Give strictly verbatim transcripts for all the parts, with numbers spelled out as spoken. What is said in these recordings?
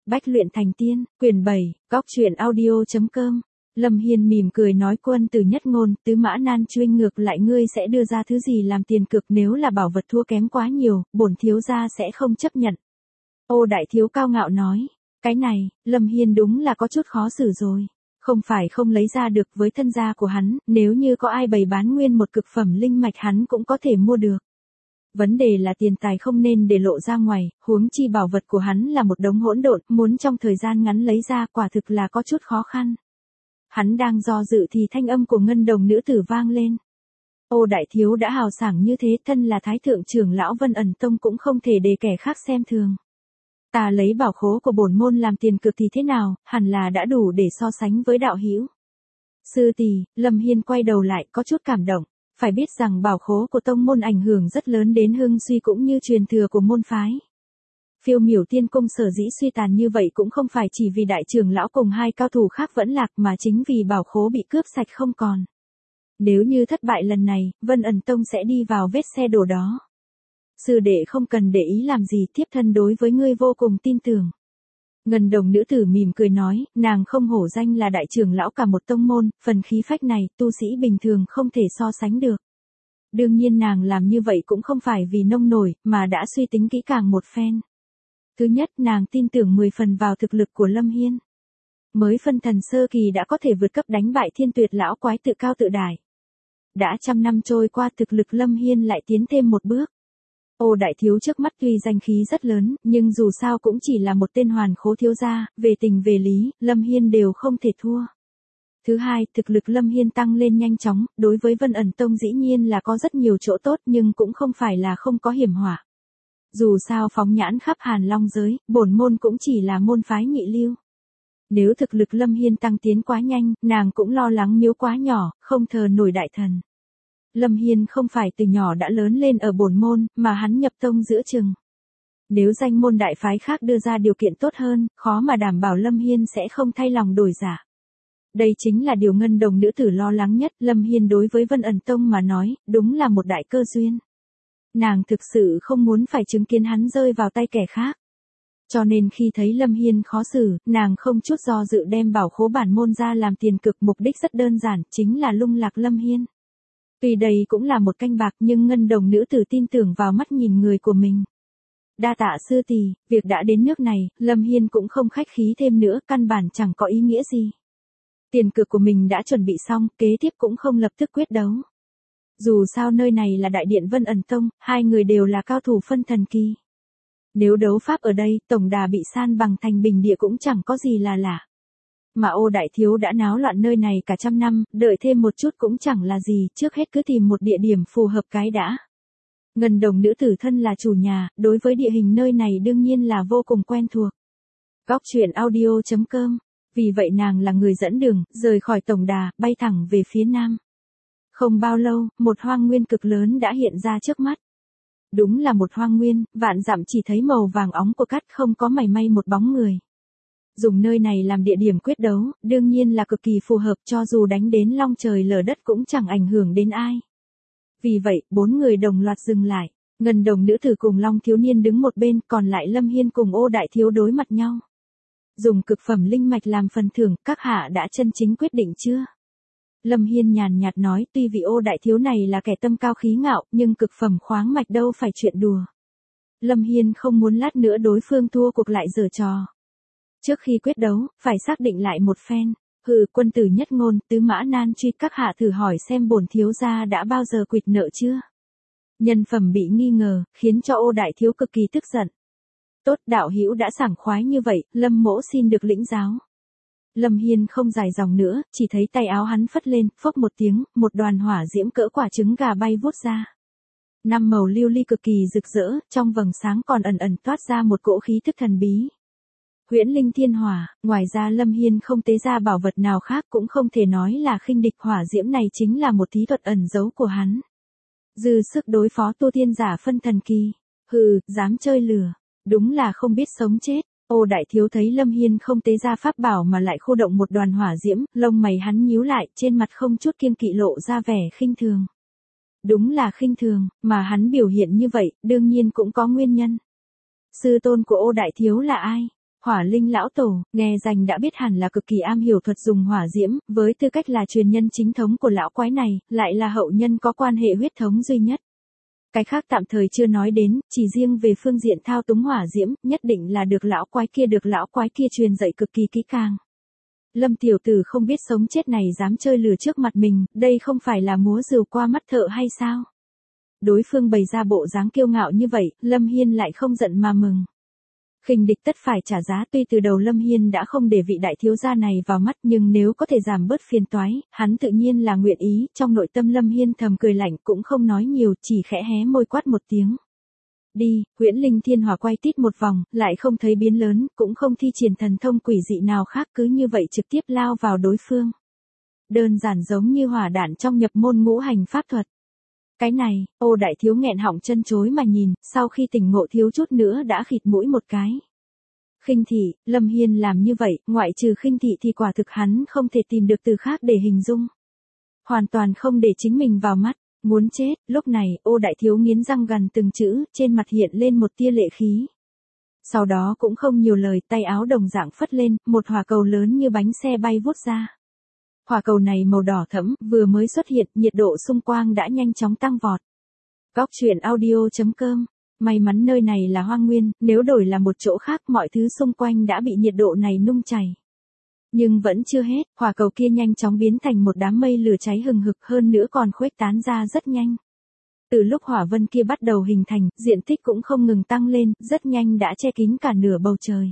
Bách luyện thành tiên, quyển bảy, góc truyện audio.com. Lâm Hiên mỉm cười nói quân tử nhất ngôn, tứ mã nan truy, ngược lại ngươi sẽ đưa ra thứ gì làm tiền cược, nếu là bảo vật thua kém quá nhiều, bổn thiếu gia sẽ không chấp nhận. Ô đại thiếu cao ngạo nói, cái này, Lâm Hiên đúng là có chút khó xử rồi. Không phải không lấy ra được, với thân gia của hắn, nếu như có ai bày bán nguyên một cực phẩm linh mạch hắn cũng có thể mua được. Vấn đề là tiền tài không nên để lộ ra ngoài, huống chi bảo vật của hắn là một đống hỗn độn, muốn trong thời gian ngắn lấy ra quả thực là có chút khó khăn. Hắn đang do dự thì thanh âm của ngân đồng nữ tử vang lên. Ô đại thiếu đã hào sảng như thế, thân là thái thượng trưởng lão Vân ẩn tông cũng không thể để kẻ khác xem thường. Ta lấy bảo khố của bổn môn làm tiền cược thì thế nào, hẳn là đã đủ để so sánh với đạo hữu. Sư tỷ, Lâm Hiên quay đầu lại có chút cảm động. Phải biết rằng bảo khố của tông môn ảnh hưởng rất lớn đến hưng suy cũng như truyền thừa của môn phái. Phiêu miểu tiên cung sở dĩ suy tàn như vậy cũng không phải chỉ vì đại trưởng lão cùng hai cao thủ khác vẫn lạc mà chính vì bảo khố bị cướp sạch không còn. Nếu như thất bại lần này, Vân ẩn tông sẽ đi vào vết xe đổ đó. Sư đệ không cần để ý làm gì, thiếp thân đối với ngươi vô cùng tin tưởng. Ngân đồng nữ tử mỉm cười nói, nàng không hổ danh là đại trưởng lão cả một tông môn, phần khí phách này, tu sĩ bình thường không thể so sánh được. Đương nhiên nàng làm như vậy cũng không phải vì nông nổi, mà đã suy tính kỹ càng một phen. Thứ nhất, nàng tin tưởng mười phần vào thực lực của Lâm Hiên. Mới phân thần sơ kỳ đã có thể vượt cấp đánh bại thiên tuyệt lão quái tự cao tự đại. Đã trăm năm trôi qua, thực lực Lâm Hiên lại tiến thêm một bước. Ô đại thiếu trước mắt tuy danh khí rất lớn, nhưng dù sao cũng chỉ là một tên hoàn khố thiếu gia, về tình về lý, Lâm Hiên đều không thể thua. Thứ hai, thực lực Lâm Hiên tăng lên nhanh chóng, đối với Vân ẩn tông dĩ nhiên là có rất nhiều chỗ tốt nhưng cũng không phải là không có hiểm họa. Dù sao phóng nhãn khắp Hàn Long giới, bổn môn cũng chỉ là môn phái nhị lưu. Nếu thực lực Lâm Hiên tăng tiến quá nhanh, nàng cũng lo lắng miếu quá nhỏ, không thờ nổi đại thần. Lâm Hiên không phải từ nhỏ đã lớn lên ở bổn môn, mà hắn nhập tông giữa chừng. Nếu danh môn đại phái khác đưa ra điều kiện tốt hơn, khó mà đảm bảo Lâm Hiên sẽ không thay lòng đổi dạ. Đây chính là điều ngân đồng nữ tử lo lắng nhất. Lâm Hiên đối với Vân ẩn tông mà nói, đúng là một đại cơ duyên. Nàng thực sự không muốn phải chứng kiến hắn rơi vào tay kẻ khác. Cho nên khi thấy Lâm Hiên khó xử, nàng không chút do dự đem bảo khố bản môn ra làm tiền cực, mục đích rất đơn giản, chính là lung lạc Lâm Hiên. Tuy đây cũng là một canh bạc nhưng ngân đồng nữ tử tin tưởng vào mắt nhìn người của mình. Đa tạ sư tỷ, việc đã đến nước này, Lâm Hiên cũng không khách khí thêm nữa, căn bản chẳng có ý nghĩa gì. Tiền cược của mình đã chuẩn bị xong, kế tiếp cũng không lập tức quyết đấu. Dù sao nơi này là đại điện Vân ẩn tông, hai người đều là cao thủ phân thần kỳ. Nếu đấu pháp ở đây, tổng đà bị san bằng thành bình địa cũng chẳng có gì là lạ. Mà ô đại thiếu đã náo loạn nơi này cả trăm năm, đợi thêm một chút cũng chẳng là gì, trước hết cứ tìm một địa điểm phù hợp cái đã. Ngân đồng nữ tử thân là chủ nhà, đối với địa hình nơi này đương nhiên là vô cùng quen thuộc. Góc truyện audio.com. Vì vậy nàng là người dẫn đường, rời khỏi tổng đà, bay thẳng về phía nam. Không bao lâu, một hoang nguyên cực lớn đã hiện ra trước mắt. Đúng là một hoang nguyên, vạn dặm chỉ thấy màu vàng óng của cát, không có mảy may một bóng người. Dùng nơi này làm địa điểm quyết đấu, đương nhiên là cực kỳ phù hợp, cho dù đánh đến long trời lở đất cũng chẳng ảnh hưởng đến ai. Vì vậy, bốn người đồng loạt dừng lại. Ngân đồng nữ tử cùng Long thiếu niên đứng một bên, còn lại Lâm Hiên cùng Ô đại thiếu đối mặt nhau. Dùng cực phẩm linh mạch làm phần thưởng, các hạ đã chân chính quyết định chưa? Lâm Hiên nhàn nhạt nói, tuy vị Ô đại thiếu này là kẻ tâm cao khí ngạo, nhưng cực phẩm khoáng mạch đâu phải chuyện đùa. Lâm Hiên không muốn lát nữa đối phương thua cuộc lại giở trò. Trước khi quyết đấu, phải xác định lại một phen. Hừ, quân tử nhất ngôn, tứ mã nan truy, các hạ thử hỏi xem bổn thiếu gia đã bao giờ quỵt nợ chưa? Nhân phẩm bị nghi ngờ, khiến cho Ô đại thiếu cực kỳ tức giận. Tốt, đạo hữu đã sảng khoái như vậy, Lâm mỗ xin được lĩnh giáo. Lâm Hiên không dài dòng nữa, chỉ thấy tay áo hắn phất lên, phốc một tiếng, một đoàn hỏa diễm cỡ quả trứng gà bay vút ra. Năm màu lưu ly cực kỳ rực rỡ, trong vầng sáng còn ẩn ẩn toát ra một cỗ khí thức thần bí. Huyễn linh thiên hỏa, ngoài ra Lâm Hiên không tế ra bảo vật nào khác, cũng không thể nói là khinh địch, hỏa diễm này chính là một thí thuật ẩn giấu của hắn. Dư sức đối phó tu tiên giả phân thần kỳ. Hừ, dám chơi lừa, đúng là không biết sống chết. Ô đại thiếu thấy Lâm Hiên không tế ra pháp bảo mà lại khu động một đoàn hỏa diễm, lông mày hắn nhíu lại, trên mặt không chút kiêng kỵ lộ ra vẻ khinh thường. Đúng là khinh thường, mà hắn biểu hiện như vậy, đương nhiên cũng có nguyên nhân. Sư tôn của Ô đại thiếu là ai? Hỏa linh lão tổ, nghe danh đã biết hẳn là cực kỳ am hiểu thuật dùng hỏa diễm, với tư cách là truyền nhân chính thống của lão quái này, lại là hậu nhân có quan hệ huyết thống duy nhất. Cái khác tạm thời chưa nói đến, chỉ riêng về phương diện thao túng hỏa diễm, nhất định là được lão quái kia được lão quái kia truyền dạy cực kỳ kỹ càng. Lâm tiểu tử không biết sống chết này dám chơi lừa trước mặt mình, đây không phải là múa rìu qua mắt thợ hay sao? Đối phương bày ra bộ dáng kiêu ngạo như vậy, Lâm Hiên lại không giận mà mừng. Khinh địch tất phải trả giá, tuy từ đầu Lâm Hiên đã không để vị đại thiếu gia này vào mắt, nhưng nếu có thể giảm bớt phiền toái, hắn tự nhiên là nguyện ý. Trong nội tâm Lâm Hiên thầm cười lạnh, cũng không nói nhiều, chỉ khẽ hé môi quát một tiếng. Đi, huyễn linh thiên hỏa quay tít một vòng, lại không thấy biến lớn, cũng không thi triển thần thông quỷ dị nào khác, cứ như vậy trực tiếp lao vào đối phương. Đơn giản giống như hỏa đạn trong nhập môn ngũ hành pháp thuật. Cái này, Ô đại thiếu nghẹn họng chân chối mà nhìn, sau khi tỉnh ngộ thiếu chút nữa đã khịt mũi một cái. Khinh thị, Lâm Hiên làm như vậy, ngoại trừ khinh thị thì quả thực hắn không thể tìm được từ khác để hình dung. Hoàn toàn không để chính mình vào mắt, muốn chết. Lúc này, Ô đại thiếu nghiến răng gằn từng chữ, trên mặt hiện lên một tia lệ khí. Sau đó cũng không nhiều lời, tay áo đồng dạng phất lên, một hỏa cầu lớn như bánh xe bay vút ra. Hỏa cầu này màu đỏ thẫm, vừa mới xuất hiện, nhiệt độ xung quanh đã nhanh chóng tăng vọt. Góc truyện audio chấm com. May mắn nơi này là hoang nguyên, nếu đổi là một chỗ khác mọi thứ xung quanh đã bị nhiệt độ này nung chảy. Nhưng vẫn chưa hết, hỏa cầu kia nhanh chóng biến thành một đám mây lửa cháy hừng hực, hơn nữa còn khuếch tán ra rất nhanh. Từ lúc hỏa vân kia bắt đầu hình thành, diện tích cũng không ngừng tăng lên, rất nhanh đã che kín cả nửa bầu trời.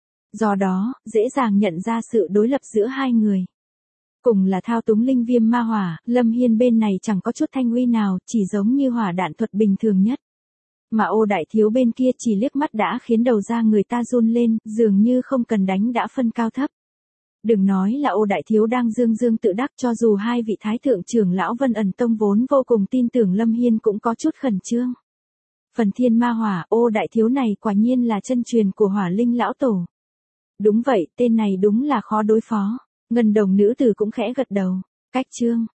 Do đó, dễ dàng nhận ra sự đối lập giữa hai người. Cùng là thao túng linh viêm ma hỏa, Lâm Hiên bên này chẳng có chút thanh uy nào, chỉ giống như hỏa đạn thuật bình thường nhất. Mà Ô đại thiếu bên kia chỉ liếc mắt đã khiến đầu da người ta run lên, dường như không cần đánh đã phân cao thấp. Đừng nói là Ô đại thiếu đang dương dương tự đắc, cho dù hai vị thái thượng trưởng lão Vân ẩn tông vốn vô cùng tin tưởng Lâm Hiên cũng có chút khẩn trương. Phần thiên ma hỏa, Ô đại thiếu này quả nhiên là chân truyền của hỏa linh lão tổ. Đúng vậy, tên này đúng là khó đối phó. Ngân đồng nữ tử cũng khẽ gật đầu. Cách chương.